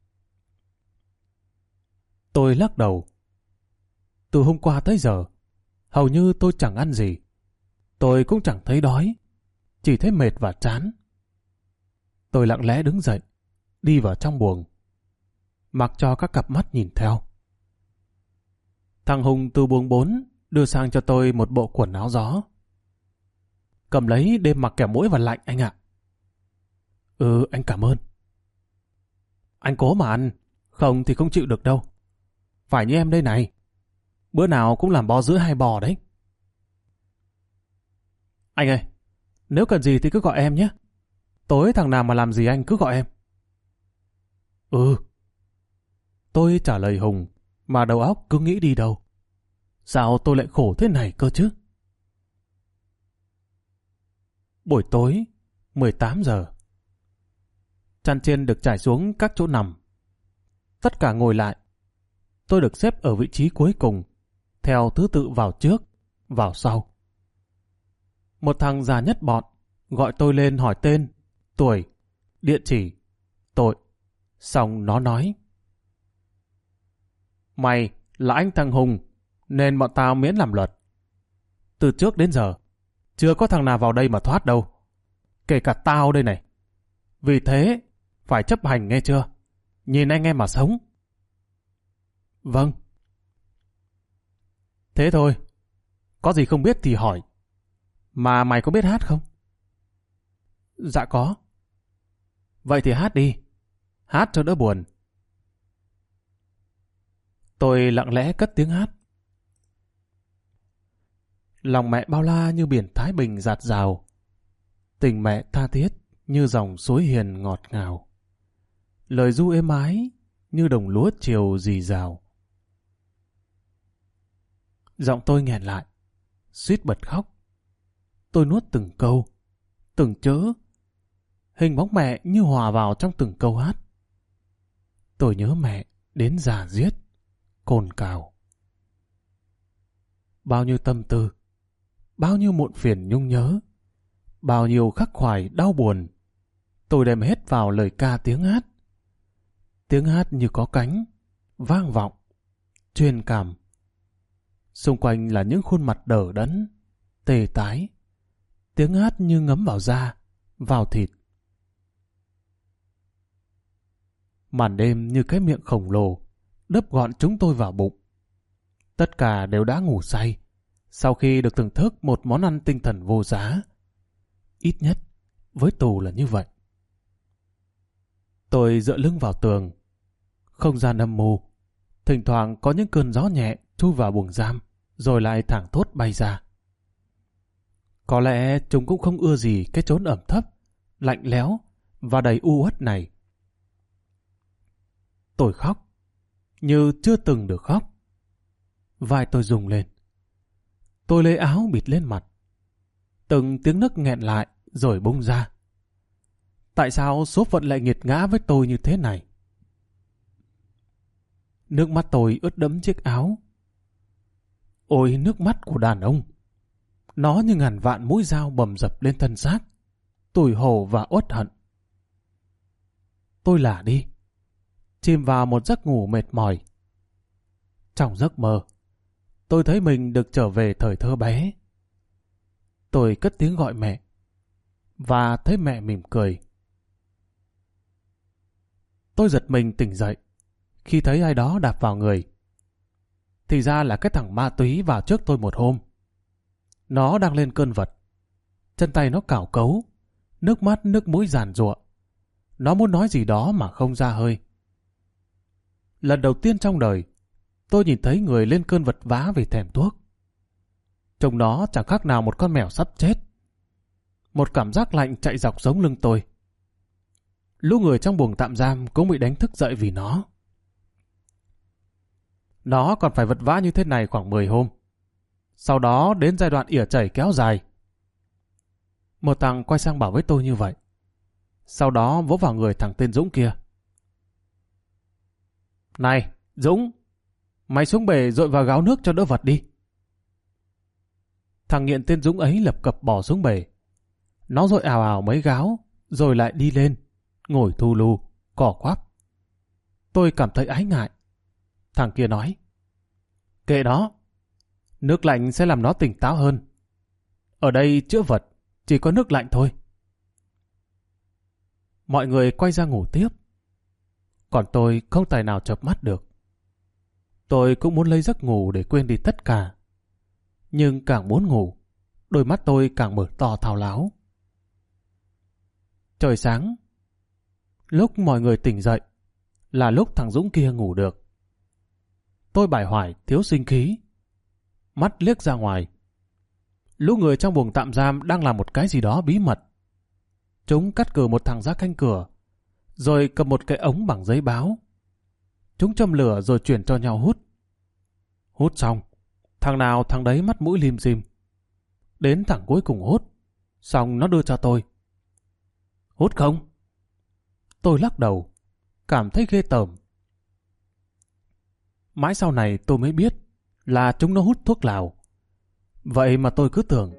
Tôi lắc đầu. Từ hôm qua tới giờ, hầu như tôi chẳng ăn gì. Tôi cũng chẳng thấy đói, chỉ thấy mệt và chán. Tôi lặng lẽ đứng dậy, đi vào trong buồng, mặc cho các cặp mắt nhìn theo. Thằng Hùng từ buồng bốn đưa sang cho tôi một bộ quần áo gió. Cầm lấy đêm mặc kẻo mũi và lạnh anh ạ. Ừ, anh cảm ơn. Anh cố mà ăn, không thì không chịu được đâu. Phải như em đây này, bữa nào cũng làm bò giữa hai bò đấy. Anh ơi, nếu cần gì thì cứ gọi em nhé. Tối thằng nào mà làm gì anh cứ gọi em. Ừ. Tôi trả lời Hùng, mà đầu óc cứ nghĩ đi đâu. Sao tôi lại khổ thế này cơ chứ? Buổi tối, mười tám giờ. Chăn chiên được trải xuống các chỗ nằm. Tất cả ngồi lại. Tôi được xếp ở vị trí cuối cùng, theo thứ tự vào trước, vào sau. Một thằng già nhất bọn gọi tôi lên hỏi tên, tuổi, địa chỉ, tội. Xong nó nói: Mày là anh thằng Hùng, nên bọn tao miễn làm luật. Từ trước đến giờ, chưa có thằng nào vào đây mà thoát đâu. Kể cả tao đây này. Vì thế, phải chấp hành nghe chưa? Nhìn anh em mà sống. Vâng. Thế thôi. Có gì không biết thì hỏi. Mà mày có biết hát không? Dạ có. Vậy thì hát đi. Hát cho đỡ buồn. Tôi lặng lẽ cất tiếng hát. Lòng mẹ bao la như biển Thái Bình dạt dào. Tình mẹ tha thiết như dòng suối hiền ngọt ngào. Lời ru êm ái như đồng lúa chiều rì rào. Giọng tôi nghẹn lại, suýt bật khóc. Tôi nuốt từng câu, từng chữ. Hình bóng mẹ như hòa vào trong từng câu hát. Tôi nhớ mẹ đến già giết, cồn cào. Bao nhiêu tâm tư, bao nhiêu muộn phiền nhung nhớ, bao nhiêu khắc khoải đau buồn, tôi đem hết vào lời ca tiếng hát. Tiếng hát như có cánh, vang vọng, truyền cảm. Xung quanh là những khuôn mặt đờ đẫn, tê tái. Tiếng hát như ngấm vào da, vào thịt. Màn đêm như cái miệng khổng lồ, đớp gọn chúng tôi vào bụng. Tất cả đều đã ngủ say, sau khi được thưởng thức một món ăn tinh thần vô giá. Ít nhất, với tù là như vậy. Tôi dựa lưng vào tường. Không gian âm mù. Thỉnh thoảng có những cơn gió nhẹ chui vào buồng giam, rồi lại thẳng thốt bay ra. Có lẽ chúng cũng không ưa gì cái chốn ẩm thấp, lạnh lẽo và đầy u uất này. Tôi khóc, như chưa từng được khóc. Vai tôi rung lên. Tôi lấy áo bịt lên mặt. Từng tiếng nấc nghẹn lại rồi bung ra. Tại sao số phận lại nghiệt ngã với tôi như thế này? Nước mắt tôi ướt đẫm chiếc áo. Ôi nước mắt của đàn ông! Nó như ngàn vạn mũi dao bầm dập lên thân xác, tủi hổ và uất hận. Tôi lả đi, chìm vào một giấc ngủ mệt mỏi. Trong giấc mơ, tôi thấy mình được trở về thời thơ bé. Tôi cất tiếng gọi mẹ, và thấy mẹ mỉm cười. Tôi giật mình tỉnh dậy khi thấy ai đó đạp vào người. Thì ra là cái thằng ma túy vào trước tôi một hôm. Nó đang lên cơn vật. Chân tay nó cào cấu, nước mắt nước mũi giàn giụa. Nó muốn nói gì đó mà không ra hơi. Lần đầu tiên trong đời, tôi nhìn thấy người lên cơn vật vã vì thèm thuốc. Trông nó chẳng khác nào một con mèo sắp chết. Một cảm giác lạnh chạy dọc sống lưng tôi. Lũ người trong buồng tạm giam cũng bị đánh thức dậy vì nó. Nó còn phải vật vã như thế này khoảng mười hôm. Sau đó đến giai đoạn ỉa chảy kéo dài. Một thằng quay sang bảo với tôi như vậy. Sau đó vỗ vào người thằng tên Dũng kia. Này, Dũng! Mày xuống bể dội vào gáo nước cho đỡ vật đi. Thằng nghiện tên Dũng ấy lập cập bỏ xuống bể. Nó dội ào ào mấy gáo, rồi lại đi lên, ngồi thu lu, cỏ quắp. Tôi cảm thấy ái ngại. Thằng kia nói, kệ đó, nước lạnh sẽ làm nó tỉnh táo hơn. Ở đây chữa vật, chỉ có nước lạnh thôi. Mọi người quay ra ngủ tiếp. Còn tôi không tài nào chợp mắt được. Tôi cũng muốn lấy giấc ngủ để quên đi tất cả. Nhưng càng muốn ngủ, đôi mắt tôi càng mở to thao láo. Trời sáng. Lúc mọi người tỉnh dậy, là lúc thằng Dũng kia ngủ được. Tôi bải hoài thiếu sinh khí. Mắt liếc ra ngoài. Lũ người trong buồng tạm giam đang làm một cái gì đó bí mật. Chúng cắt cử một thằng ra canh cửa, rồi cầm một cái ống bằng giấy báo. Chúng châm lửa rồi chuyển cho nhau hút. Hút xong, thằng nào thằng đấy mắt mũi lim dim. Đến thằng cuối cùng hút, xong nó đưa cho tôi. Hút không? Tôi lắc đầu, cảm thấy ghê tởm. Mãi sau này tôi mới biết là chúng nó hút thuốc lào. Vậy mà tôi cứ tưởng.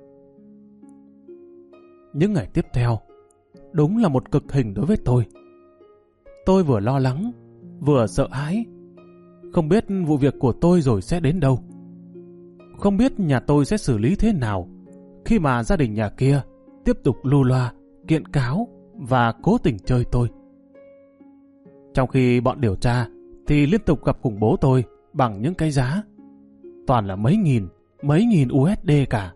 Những ngày tiếp theo, đúng là một cực hình đối với tôi. Tôi vừa lo lắng, vừa sợ hãi. Không biết vụ việc của tôi rồi sẽ đến đâu. Không biết nhà tôi sẽ xử lý thế nào khi mà gia đình nhà kia tiếp tục lưu loa, kiện cáo và cố tình chơi tôi. Trong khi bọn điều tra thì liên tục gặp khủng bố tôi bằng những cái giá. Toàn là mấy nghìn, mấy nghìn u ét đê cả.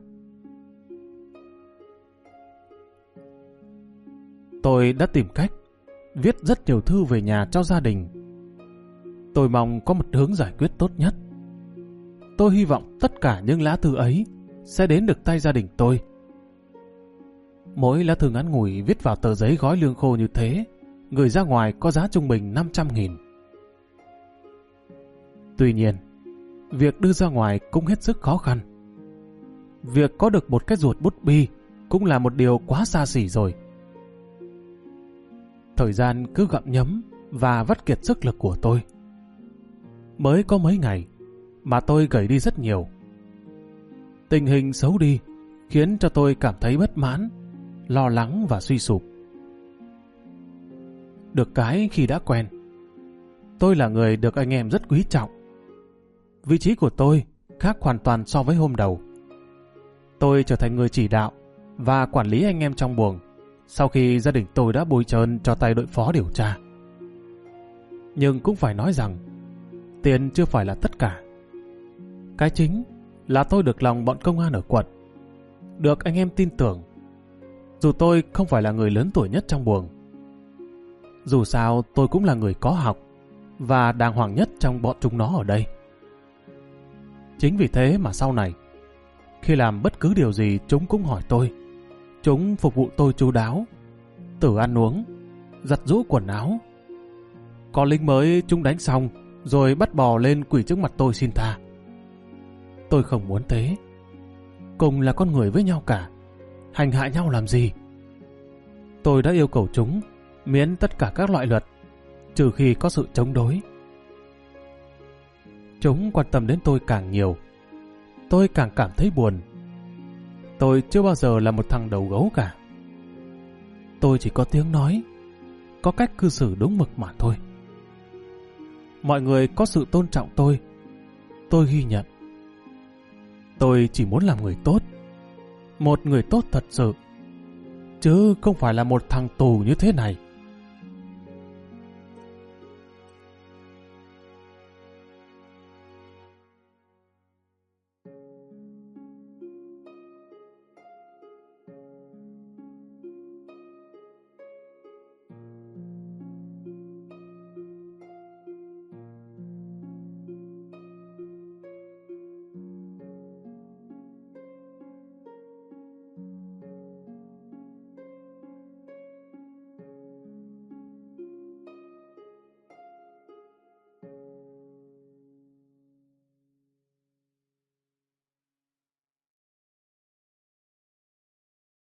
Tôi đã tìm cách viết rất nhiều thư về nhà cho gia đình. Tôi mong có một hướng giải quyết tốt nhất. Tôi hy vọng tất cả những lá thư ấy sẽ đến được tay gia đình tôi. Mỗi lá thư ngắn ngủi viết vào tờ giấy gói lương khô như thế, gửi ra ngoài có giá trung bình năm trăm nghìn. Tuy nhiên, việc đưa ra ngoài cũng hết sức khó khăn. Việc có được một cái ruột bút bi cũng là một điều quá xa xỉ rồi. Thời gian cứ gặm nhấm và vắt kiệt sức lực của tôi. Mới có mấy ngày mà tôi gầy đi rất nhiều. Tình hình xấu đi khiến cho tôi cảm thấy bất mãn, lo lắng và suy sụp. Được cái khi đã quen, tôi là người được anh em rất quý trọng. Vị trí của tôi khác hoàn toàn so với hôm đầu. Tôi trở thành người chỉ đạo và quản lý anh em trong buồng sau khi gia đình tôi đã bôi trơn cho tay đội phó điều tra. Nhưng cũng phải nói rằng tiền chưa phải là tất cả. Cái chính là tôi được lòng bọn công an ở quận, được anh em tin tưởng. Dù tôi không phải là người lớn tuổi nhất trong buồng, dù sao tôi cũng là người có học và đàng hoàng nhất trong bọn chúng nó ở đây. Chính vì thế mà sau này, khi làm bất cứ điều gì chúng cũng hỏi tôi. Chúng phục vụ tôi chu đáo, từ ăn uống, giặt giũ quần áo. Có lính mới chúng đánh xong rồi bắt bò lên quỳ trước mặt tôi xin tha. Tôi không muốn thế. cùng là con người với nhau cả. Hành hạ nhau làm gì? Tôi đã yêu cầu chúng miễn tất cả các loại luật, trừ khi có sự chống đối. Chúng quan tâm đến tôi càng nhiều, tôi càng cảm thấy buồn. Tôi chưa bao giờ là một thằng đầu gấu cả. Tôi chỉ có tiếng nói, có cách cư xử đúng mực mà thôi. Mọi người có sự tôn trọng tôi, tôi ghi nhận. Tôi chỉ muốn làm người tốt, một người tốt thật sự, chứ không phải là một thằng tù như thế này.